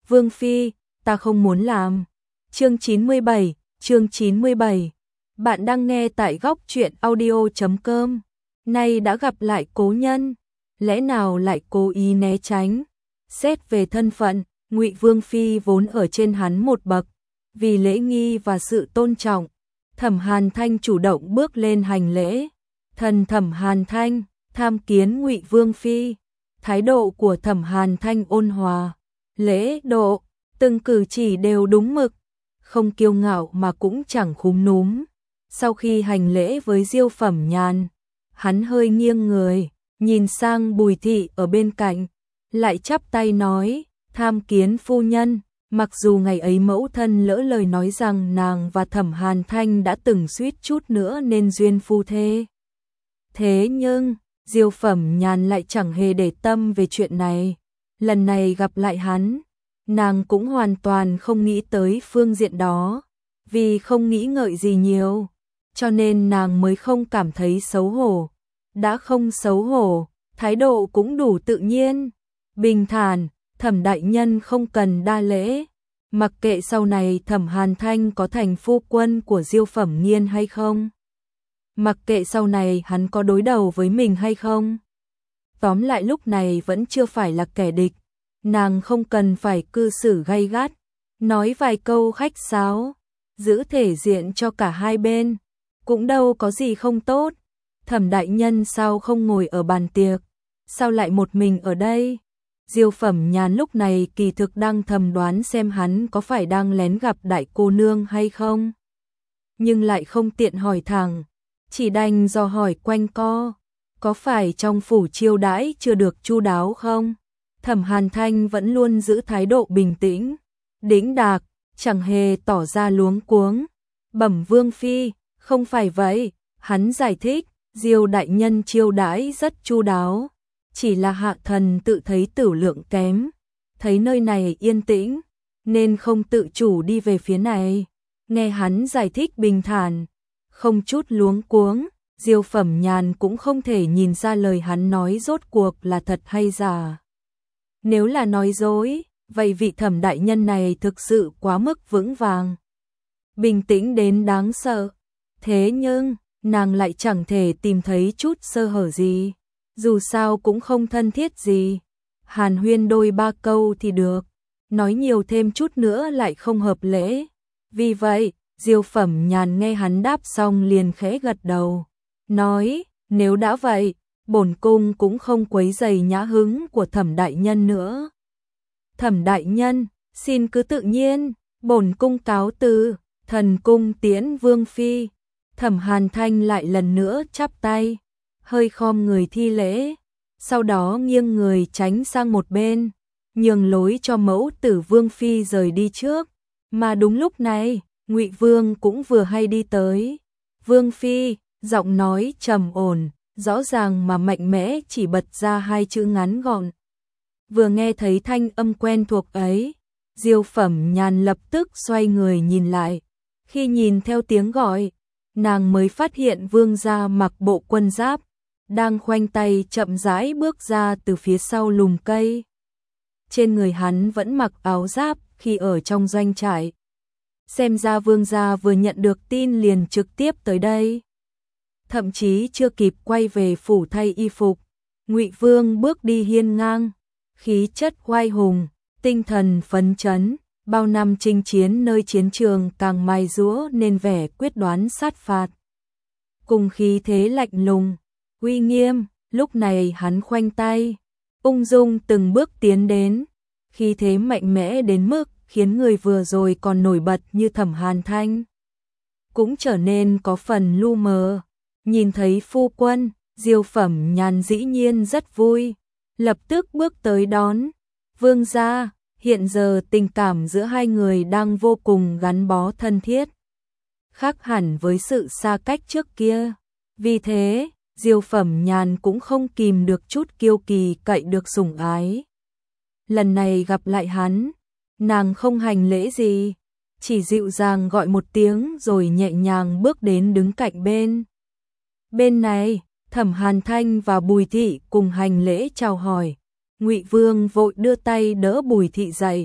Vương Phi, ta không muốn làm. Chương 97. Bạn đang nghe tại góc truyện audio.com. Nay đã gặp lại cố nhân, lẽ nào lại cố ý né tránh? Xét về thân phận, Ngụy Vương Phi vốn ở trên hắn một bậc, vì lễ nghi và sự tôn trọng, Thẩm Hàn Thanh chủ động bước lên hành lễ. Thần Thẩm Hàn Thanh, tham kiến Ngụy Vương Phi. Thái độ của Thẩm Hàn Thanh ôn hòa, lễ độ, từng cử chỉ đều đúng mực, không kiêu ngạo mà cũng chẳng khúm núm. Sau khi hành lễ với Diêu Phẩm Nhàn, hắn hơi nghiêng người, nhìn sang Bùi Thị ở bên cạnh, lại chắp tay nói, tham kiến phu nhân. Mặc dù ngày ấy mẫu thân lỡ lời nói rằng nàng và Thẩm Hàn Thanh đã từng suýt chút nữa nên duyên phu thê. Thế nhưng, Diêu Phẩm Nhàn lại chẳng hề để tâm về chuyện này. Lần này gặp lại hắn, nàng cũng hoàn toàn không nghĩ tới phương diện đó, vì không nghĩ ngợi gì nhiều, cho nên nàng mới không cảm thấy xấu hổ. Đã không xấu hổ, thái độ cũng đủ tự nhiên, bình thản. Thẩm đại nhân không cần đa lễ, mặc kệ sau này Thẩm Hàn Thanh có thành phu quân của Diêu Phẩm Nghiên hay không, mặc kệ sau này hắn có đối đầu với mình hay không. Tóm lại lúc này vẫn chưa phải là kẻ địch, nàng không cần phải cư xử gay gắt, nói vài câu khách sáo, giữ thể diện cho cả hai bên, cũng đâu có gì không tốt. Thẩm đại nhân sao không ngồi ở bàn tiệc, sao lại một mình ở đây? Diêu Phẩm Nhàn lúc này kỳ thực đang thầm đoán xem hắn có phải đang lén gặp đại cô nương hay không, nhưng lại không tiện hỏi thẳng, chỉ đành dò hỏi quanh co, có phải trong phủ chiêu đãi chưa được chu đáo không? Thẩm Hàn Thanh vẫn luôn giữ thái độ bình tĩnh, đĩnh đạc, chẳng hề tỏ ra luống cuống. Bẩm Vương Phi, không phải vậy, hắn giải thích, Diêu đại nhân chiêu đãi rất chu đáo, chỉ là hạ thần tự thấy tửu lượng kém, thấy nơi này yên tĩnh, nên không tự chủ đi về phía này. Nghe hắn giải thích bình thản, không chút luống cuống, Diêu Phẩm Nhàn cũng không thể nhìn ra lời hắn nói rốt cuộc là thật hay giả. Nếu là nói dối, vậy vị Thẩm đại nhân này thực sự quá mức vững vàng, bình tĩnh đến đáng sợ. Thế nhưng, nàng lại chẳng thể tìm thấy chút sơ hở gì. Dù sao cũng không thân thiết gì, hàn huyên đôi ba câu thì được, nói nhiều thêm chút nữa lại không hợp lễ. Vì vậy, Diêu Phẩm Nhàn nghe hắn đáp xong liền khẽ gật đầu, nói, nếu đã vậy, bổn cung cũng không quấy rầy nhã hứng của Thẩm đại nhân nữa. Thẩm đại nhân, xin cứ tự nhiên, bổn cung cáo từ, thần cung tiễn Vương Phi. Thẩm Hàn Thanh lại lần nữa chắp tay, hơi khom người thi lễ, sau đó nghiêng người tránh sang một bên, nhường lối cho mẫu tử Vương Phi rời đi trước. Mà đúng lúc này, Ngụy Vương cũng vừa hay đi tới. Vương Phi, giọng nói trầm ổn, rõ ràng mà mạnh mẽ chỉ bật ra hai chữ ngắn gọn. Vừa nghe thấy thanh âm quen thuộc ấy, Diêu Phẩm Nhàn lập tức xoay người nhìn lại. Khi nhìn theo tiếng gọi, nàng mới phát hiện vương gia mặc bộ quân giáp, đang khoanh tay chậm rãi bước ra từ phía sau lùm cây. Trên người hắn vẫn mặc áo giáp khi ở trong doanh trại. Xem ra vương gia vừa nhận được tin liền trực tiếp tới đây. Thậm chí chưa kịp quay về phủ thay y phục, Ngụy Vương bước đi hiên ngang, khí chất oai hùng, tinh thần phấn chấn. Bao năm chinh chiến nơi chiến trường càng mài giũa nên vẻ quyết đoán sát phạt, cùng khí thế lạnh lùng, uy nghiêm. Lúc này hắn khoanh tay, ung dung từng bước tiến đến, khí thế mạnh mẽ đến mức khiến người vừa rồi còn nổi bật như Thẩm Hàn Thanh cũng trở nên có phần lu mờ. Nhìn thấy phu quân, Diêu Phẩm Nhàn dĩ nhiên rất vui, lập tức bước tới đón. Vương gia, hiện giờ tình cảm giữa hai người đang vô cùng gắn bó thân thiết, khác hẳn với sự xa cách trước kia. Vì thế, Diêu Phẩm Nhàn cũng không kìm được chút kiêu kỳ cậy được sủng ái. Lần này gặp lại hắn, nàng không hành lễ gì, chỉ dịu dàng gọi một tiếng rồi nhẹ nhàng bước đến đứng cạnh bên. Bên này, Thẩm Hàn Thanh và Bùi Thị cùng hành lễ chào hỏi. Ngụy Vương vội đưa tay đỡ Bùi Thị dậy,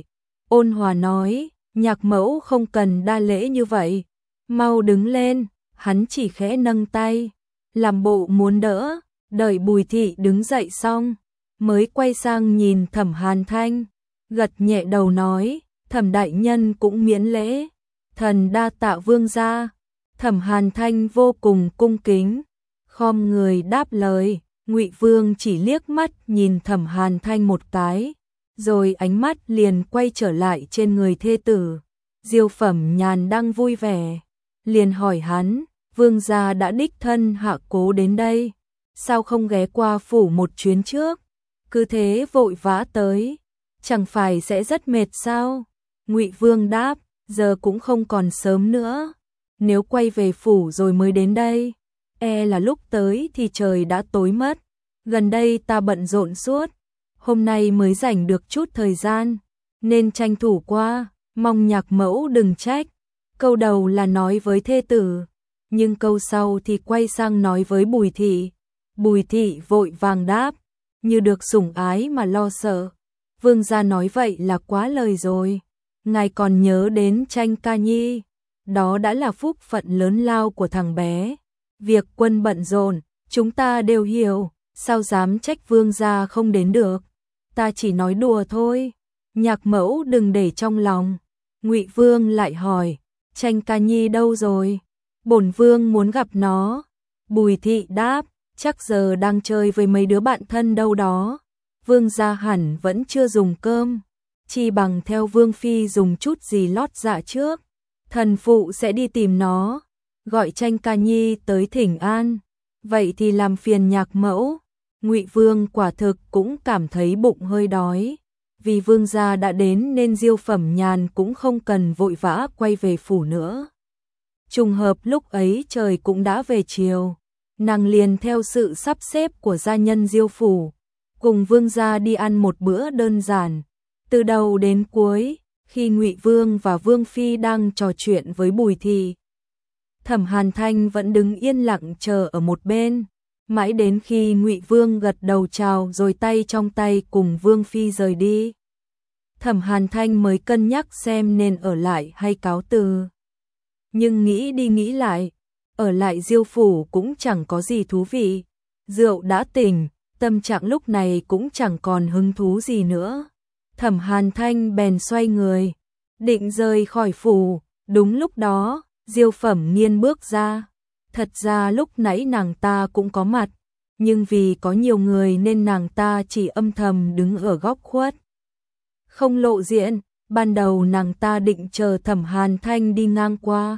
ôn hòa nói, Nhạc mẫu không cần đa lễ như vậy, mau đứng lên. Hắn chỉ khẽ nâng tay, làm bộ muốn đỡ, đợi Bùi Thị đứng dậy xong, mới quay sang nhìn Thẩm Hàn Thanh, gật nhẹ đầu nói, Thẩm đại nhân cũng miễn lễ, thần đa tạ vương gia. Thẩm Hàn Thanh vô cùng cung kính, khom người đáp lời. Ngụy Vương chỉ liếc mắt nhìn Thẩm Hàn Thanh một cái, rồi ánh mắt liền quay trở lại trên người thê tử. Diêu Phẩm Nhàn đang vui vẻ, liền hỏi hắn, vương gia đã đích thân hạ cố đến đây, sao không ghé qua phủ một chuyến trước, cứ thế vội vã tới, chẳng phải sẽ rất mệt sao? Ngụy Vương đáp, giờ cũng không còn sớm nữa, nếu quay về phủ rồi mới đến đây, là lúc tới thì trời đã tối mất, gần đây ta bận rộn suốt, hôm nay mới rảnh được chút thời gian, nên tranh thủ qua, mong Nhạc mẫu đừng trách. Câu đầu là nói với thê tử, nhưng câu sau thì quay sang nói với Bùi Thị. Bùi Thị vội vàng đáp, như được sủng ái mà lo sợ. Vương gia nói vậy là quá lời rồi, ngài còn nhớ đến Tranh Ca Nhi, đó đã là phúc phận lớn lao của thằng bé. Việc quân bận rộn, chúng ta đều hiểu, sao dám trách vương gia không đến được, ta chỉ nói đùa thôi, Nhạc mẫu đừng để trong lòng. Ngụy Vương lại hỏi, Tranh Ca Nhi đâu rồi? Bổn vương muốn gặp nó. Bùi Thị đáp, chắc giờ đang chơi với mấy đứa bạn thân đâu đó. Vương gia hẳn vẫn chưa dùng cơm, chi bằng theo vương phi dùng chút gì lót dạ trước. Thần phụ sẽ đi tìm nó, gọi Tranh Ca Nhi tới thỉnh an. Vậy thì làm phiền Nhạc mẫu. Ngụy Vương quả thực cũng cảm thấy bụng hơi đói. Vì vương gia đã đến nên Diêu Phẩm Nhàn cũng không cần vội vã quay về phủ nữa. Trùng hợp lúc ấy trời cũng đã về chiều, nàng liền theo sự sắp xếp của gia nhân Diêu phủ, cùng vương gia đi ăn một bữa đơn giản. Từ đầu đến cuối, khi Ngụy Vương và Vương Phi đang trò chuyện với Bùi Thị, Thẩm Hàn Thanh vẫn đứng yên lặng chờ ở một bên, mãi đến khi Ngụy Vương gật đầu chào rồi tay trong tay cùng Vương Phi rời đi. Thẩm Hàn Thanh mới cân nhắc xem nên ở lại hay cáo từ. Nhưng nghĩ đi nghĩ lại, ở lại Diêu phủ cũng chẳng có gì thú vị. Rượu đã tỉnh, tâm trạng lúc này cũng chẳng còn hứng thú gì nữa. Thẩm Hàn Thanh bèn xoay người, định rời khỏi phủ. Đúng lúc đó, Diêu Phẩm Nghiên bước ra. Thật ra lúc nãy nàng ta cũng có mặt, nhưng vì có nhiều người nên nàng ta chỉ âm thầm đứng ở góc khuất, không lộ diện. Ban đầu nàng ta định chờ Thẩm Hàn Thanh đi ngang qua,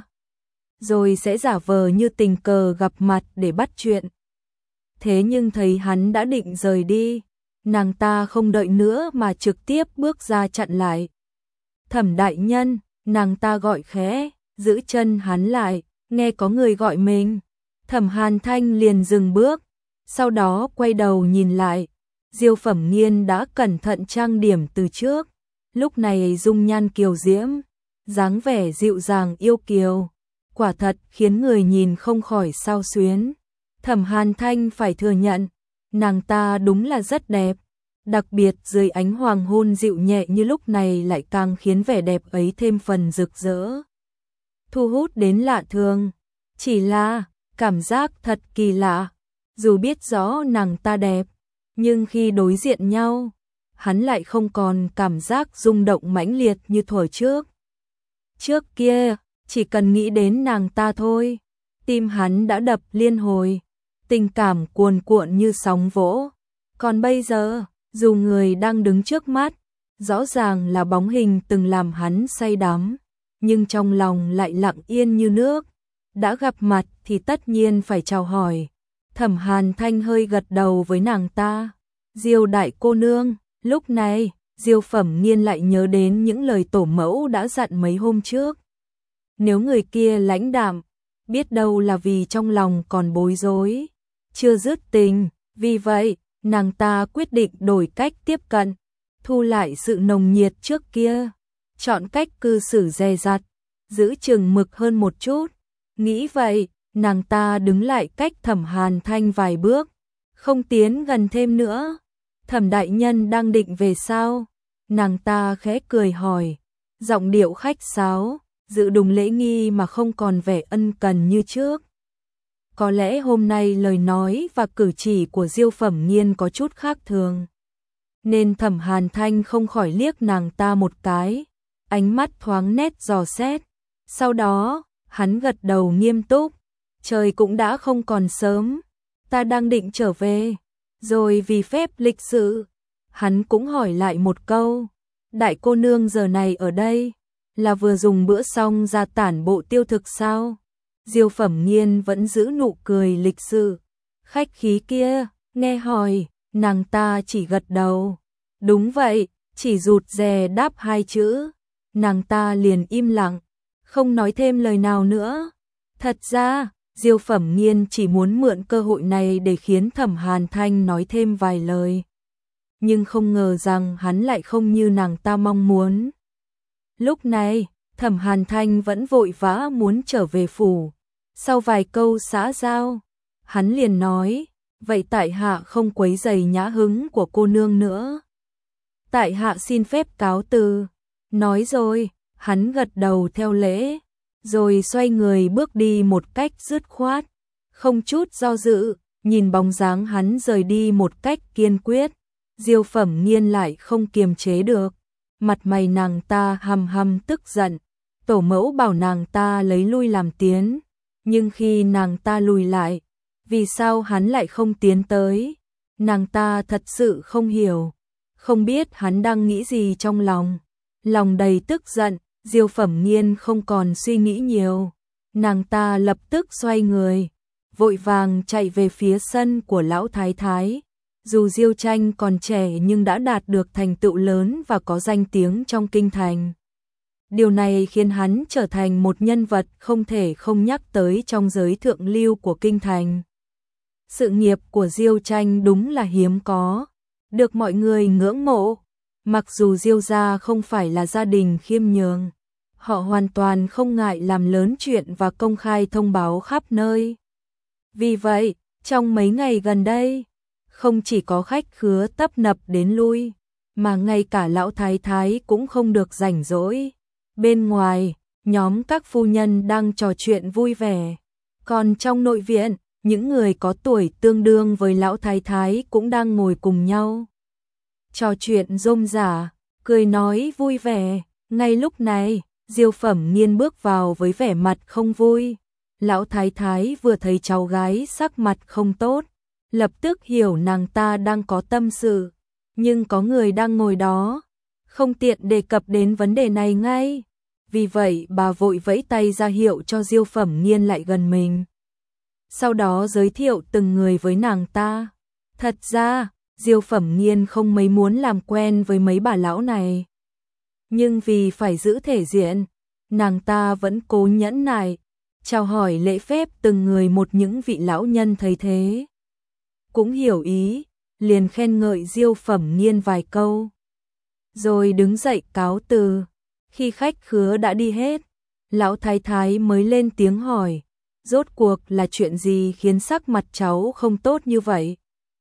rồi sẽ giả vờ như tình cờ gặp mặt để bắt chuyện. Thế nhưng thấy hắn đã định rời đi, nàng ta không đợi nữa mà trực tiếp bước ra chặn lại. Thẩm đại nhân, nàng ta gọi khẽ, giữ chân hắn lại, nghe có người gọi mình. Thẩm Hàn Thanh liền dừng bước, sau đó quay đầu nhìn lại. Diêu Phẩm Nghiên đã cẩn thận trang điểm từ trước, lúc này dung nhan kiều diễm, dáng vẻ dịu dàng yêu kiều, quả thật khiến người nhìn không khỏi xao xuyến. Thẩm Hàn Thanh phải thừa nhận, nàng ta đúng là rất đẹp, đặc biệt dưới ánh hoàng hôn dịu nhẹ như lúc này lại càng khiến vẻ đẹp ấy thêm phần rực rỡ, thu hút đến lạ thường. Chỉ là, cảm giác thật kỳ lạ, dù biết rõ nàng ta đẹp, nhưng khi đối diện nhau, hắn lại không còn cảm giác rung động mãnh liệt như thuở trước. Trước kia, chỉ cần nghĩ đến nàng ta thôi, tim hắn đã đập liên hồi, tình cảm cuồn cuộn như sóng vỗ. Còn bây giờ, dù người đang đứng trước mắt, rõ ràng là bóng hình từng làm hắn say đắm, nhưng trong lòng lại lặng yên như nước. Đã gặp mặt thì tất nhiên phải chào hỏi. Thẩm Hàn Thanh hơi gật đầu với nàng ta. Diêu đại cô nương. Lúc này, Diêu Phẩm Nghiên lại nhớ đến những lời tổ mẫu đã dặn mấy hôm trước. Nếu người kia lãnh đạm, biết đâu là vì trong lòng còn bối rối, chưa dứt tình. Vì vậy, nàng ta quyết định đổi cách tiếp cận, thu lại sự nồng nhiệt trước kia, chọn cách cư xử dè dặt, giữ chừng mực hơn một chút. Nghĩ vậy, nàng ta đứng lại cách Thẩm Hàn Thanh vài bước, không tiến gần thêm nữa. Thẩm đại nhân đang định về sao? Nàng ta khẽ cười hỏi, giọng điệu khách sáo, giữ đúng lễ nghi mà không còn vẻ ân cần như trước. Có lẽ hôm nay lời nói và cử chỉ của Diêu Phẩm Nghiên có chút khác thường, nên Thẩm Hàn Thanh không khỏi liếc nàng ta một cái, ánh mắt thoáng nét dò xét. Sau đó, hắn gật đầu nghiêm túc, trời cũng đã không còn sớm, ta đang định trở về. Rồi vì phép lịch sự, hắn cũng hỏi lại một câu, đại cô nương giờ này ở đây, là vừa dùng bữa xong ra tản bộ tiêu thực sao? Diêu Phẩm Nghiên vẫn giữ nụ cười lịch sự, khách khí kia, nghe hỏi, nàng ta chỉ gật đầu. Đúng vậy, chỉ rụt rè đáp hai chữ, nàng ta liền im lặng, không nói thêm lời nào nữa. Thật ra, Diêu Phẩm Nghiên chỉ muốn mượn cơ hội này để khiến Thẩm Hàn Thanh nói thêm vài lời. Nhưng không ngờ rằng hắn lại không như nàng ta mong muốn. Lúc này, Thẩm Hàn Thanh vẫn vội vã muốn trở về phủ. Sau vài câu xã giao, hắn liền nói, vậy tại hạ không quấy rầy nhã hứng của cô nương nữa. Tại hạ xin phép cáo từ. Nói rồi, hắn gật đầu theo lễ, rồi xoay người bước đi một cách dứt khoát, không chút do dự, nhìn bóng dáng hắn rời đi một cách kiên quyết. Diêu Phẩm Nghiên lại không kiềm chế được, mặt mày nàng ta hầm hầm tức giận, tổ mẫu bảo nàng ta lấy lui làm tiến, nhưng khi nàng ta lùi lại, vì sao hắn lại không tiến tới? Nàng ta thật sự không hiểu, không biết hắn đang nghĩ gì trong lòng. Lòng đầy tức giận, Diêu Phẩm Nghiên không còn suy nghĩ nhiều, nàng ta lập tức xoay người, vội vàng chạy về phía sân của lão thái thái. Dù Diêu Tranh còn trẻ nhưng đã đạt được thành tựu lớn và có danh tiếng trong kinh thành. Điều này khiến hắn trở thành một nhân vật không thể không nhắc tới trong giới thượng lưu của kinh thành. Sự nghiệp của Diêu Tranh đúng là hiếm có, được mọi người ngưỡng mộ. Mặc dù Diêu gia không phải là gia đình khiêm nhường, họ hoàn toàn không ngại làm lớn chuyện và công khai thông báo khắp nơi. Vì vậy, trong mấy ngày gần đây, không chỉ có khách khứa tấp nập đến lui, mà ngay cả lão thái thái cũng không được rảnh rỗi. Bên ngoài, nhóm các phu nhân đang trò chuyện vui vẻ, còn trong nội viện, những người có tuổi tương đương với lão thái thái cũng đang ngồi cùng nhau trò chuyện rôm rả, cười nói vui vẻ. Ngay lúc này, Diêu Phẩm Nghiên bước vào với vẻ mặt không vui. Lão thái thái vừa thấy cháu gái sắc mặt không tốt, lập tức hiểu nàng ta đang có tâm sự, nhưng có người đang ngồi đó, không tiện đề cập đến vấn đề này ngay. Vì vậy bà vội vẫy tay ra hiệu cho Diêu Phẩm Nghiên lại gần mình, sau đó giới thiệu từng người với nàng ta. Thật ra, Diêu Phẩm Nghiên không mấy muốn làm quen với mấy bà lão này, nhưng vì phải giữ thể diện, nàng ta vẫn cố nhẫn nại, chào hỏi lễ phép từng người một. Những vị lão nhân thấy thế cũng hiểu ý, liền khen ngợi Diêu Phẩm Nghiên vài câu, rồi đứng dậy cáo từ. Khi khách khứa đã đi hết, lão thái thái mới lên tiếng hỏi, rốt cuộc là chuyện gì khiến sắc mặt cháu không tốt như vậy?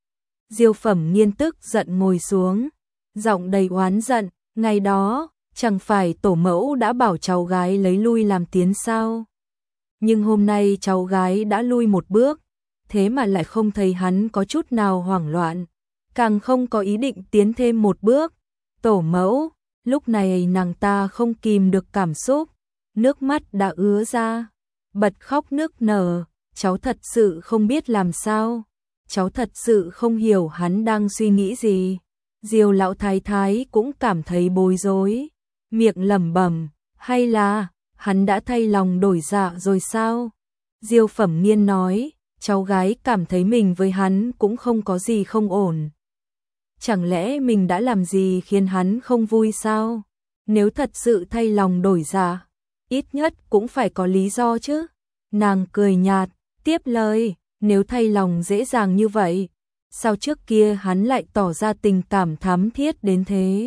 Diêu Phẩm Nghiên tức giận ngồi xuống, giọng đầy oán giận, ngày đó, chẳng phải tổ mẫu đã bảo cháu gái lấy lui làm tiến sao? Nhưng hôm nay cháu gái đã lui một bước, thế mà lại không thấy hắn có chút nào hoảng loạn, càng không có ý định tiến thêm một bước. Tổ mẫu, lúc này nàng ta không kìm được cảm xúc, nước mắt đã ứa ra, bật khóc nức nở, cháu thật sự không biết làm sao. Cháu thật sự không hiểu hắn đang suy nghĩ gì. Diêu lão thái thái cũng cảm thấy bối rối, miệng lẩm bẩm, hay là hắn đã thay lòng đổi dạ rồi sao? Diêu Phẩm Nghiên nói, cháu gái cảm thấy mình với hắn cũng không có gì không ổn. Chẳng lẽ mình đã làm gì khiến hắn không vui sao? Nếu thật sự thay lòng đổi dạ, ít nhất cũng phải có lý do chứ. Nàng cười nhạt, tiếp lời, nếu thay lòng dễ dàng như vậy, sao trước kia hắn lại tỏ ra tình cảm thắm thiết đến thế?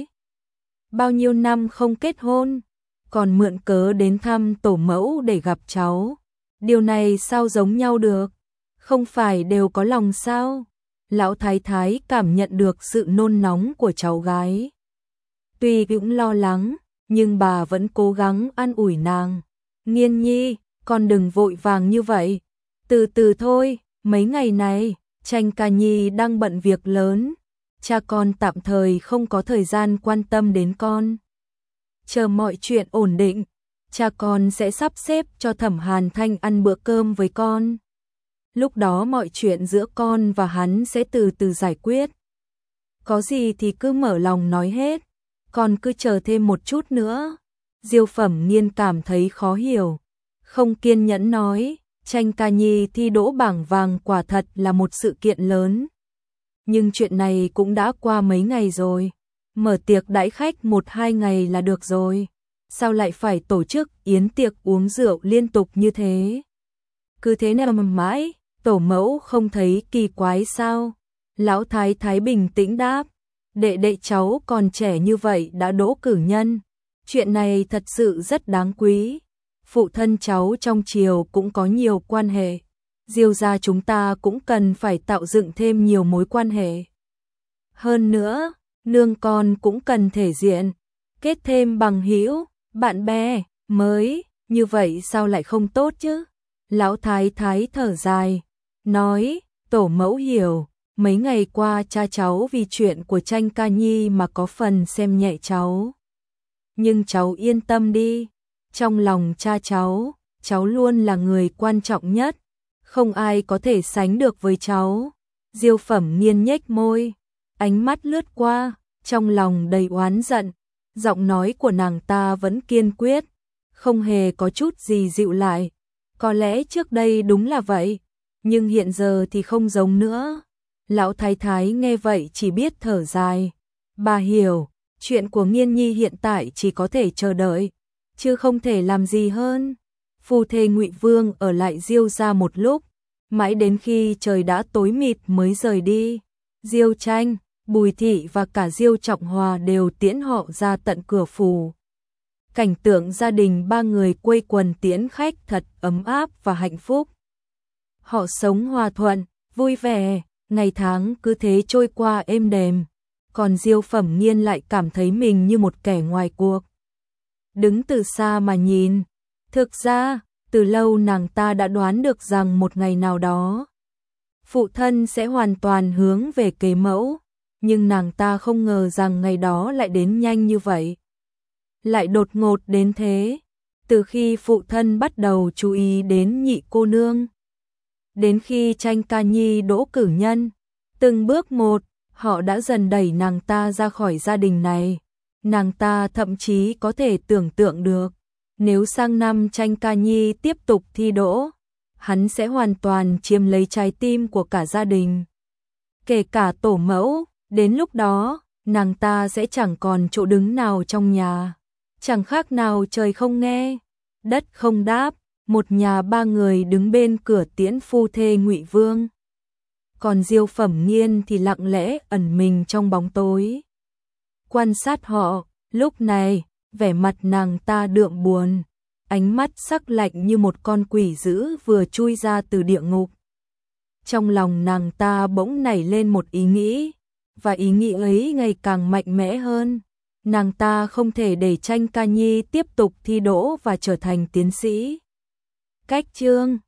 Bao nhiêu năm không kết hôn, còn mượn cớ đến thăm tổ mẫu để gặp cháu. Điều này sao giống nhau được? Không phải đều có lòng sao? Lão thái thái cảm nhận được sự nôn nóng của cháu gái, tuy cũng lo lắng, nhưng bà vẫn cố gắng an ủi nàng. Nghiên nhi, con đừng vội vàng như vậy. Từ từ thôi, mấy ngày này, Tranh ca nhi đang bận việc lớn. Cha con tạm thời không có thời gian quan tâm đến con. Chờ mọi chuyện ổn định, cha con sẽ sắp xếp cho Thẩm Hàn Thanh ăn bữa cơm với con. Lúc đó mọi chuyện giữa con và hắn sẽ từ từ giải quyết. Có gì thì cứ mở lòng nói hết, con cứ chờ thêm một chút nữa. Diêu Phẩm Nghiên cảm thấy khó hiểu, không kiên nhẫn nói, Tranh ca nhi thi đỗ bảng vàng quả thật là một sự kiện lớn. Nhưng chuyện này cũng đã qua mấy ngày rồi, mở tiệc đãi khách 1-2 ngày là được rồi. Sao lại phải tổ chức yến tiệc uống rượu liên tục như thế? Cứ thế nào mà mãi, tổ mẫu không thấy kỳ quái sao? Lão Thái Thái bình tĩnh đáp, đệ đệ cháu còn trẻ như vậy đã đỗ cử nhân. Chuyện này thật sự rất đáng quý. Phụ thân cháu trong triều cũng có nhiều quan hệ. Diêu gia chúng ta cũng cần phải tạo dựng thêm nhiều mối quan hệ. Hơn nữa, nương con cũng cần thể diện, kết thêm bằng hữu, bạn bè mới, như vậy sao lại không tốt chứ? Lão Thái Thái thở dài, nói, tổ mẫu hiểu, mấy ngày qua cha cháu vì chuyện của Tranh ca nhi mà có phần xem nhẹ cháu. Nhưng cháu yên tâm đi, trong lòng cha cháu luôn là người quan trọng nhất, không ai có thể sánh được với cháu. Diêu Phẩm Nghiên nhếch môi, ánh mắt lướt qua, trong lòng đầy oán giận, giọng nói của nàng ta vẫn kiên quyết, không hề có chút gì dịu lại. Có lẽ trước đây đúng là vậy, nhưng hiện giờ thì không giống nữa. Lão Thái Thái nghe vậy chỉ biết thở dài. Bà hiểu, chuyện của Nghiên nhi hiện tại chỉ có thể chờ đợi, chứ không thể làm gì hơn. Phu thê Ngụy Vương ở lại Diêu gia một lúc, mãi đến khi trời đã tối mịt mới rời đi. Diêu Tranh, Bùi Thị và cả Diêu Trọng Hòa đều tiễn họ ra tận cửa phủ. Cảnh tượng gia đình ba người quây quần tiễn khách thật ấm áp và hạnh phúc. Họ sống hòa thuận, vui vẻ, ngày tháng cứ thế trôi qua êm đềm. Còn Diêu Phẩm Nghiên lại cảm thấy mình như một kẻ ngoài cuộc. Đứng từ xa mà nhìn, thực ra, từ lâu nàng ta đã đoán được rằng một ngày nào đó, phụ thân sẽ hoàn toàn hướng về kế mẫu, nhưng nàng ta không ngờ rằng ngày đó lại đến nhanh như vậy. Lại đột ngột đến thế, từ khi phụ thân bắt đầu chú ý đến nhị cô nương. Đến khi Tranh ca nhi đỗ cử nhân, từng bước một, họ đã dần đẩy nàng ta ra khỏi gia đình này. Nàng ta thậm chí có thể tưởng tượng được, nếu sang năm Tranh ca nhi tiếp tục thi đỗ, hắn sẽ hoàn toàn chiếm lấy trái tim của cả gia đình. Kể cả tổ mẫu, đến lúc đó, nàng ta sẽ chẳng còn chỗ đứng nào trong nhà. Chẳng khác nào trời không nghe, đất không đáp, một nhà ba người đứng bên cửa tiễn phu thê Ngụy Vương. Còn Diêu Phẩm Nghiên thì lặng lẽ ẩn mình trong bóng tối. Quan sát họ, lúc này, vẻ mặt nàng ta đượm buồn, ánh mắt sắc lạnh như một con quỷ dữ vừa chui ra từ địa ngục. Trong lòng nàng ta bỗng nảy lên một ý nghĩ, và ý nghĩ ấy ngày càng mạnh mẽ hơn. Nàng ta không thể để Tranh ca nhi tiếp tục thi đỗ và trở thành tiến sĩ. Cách chương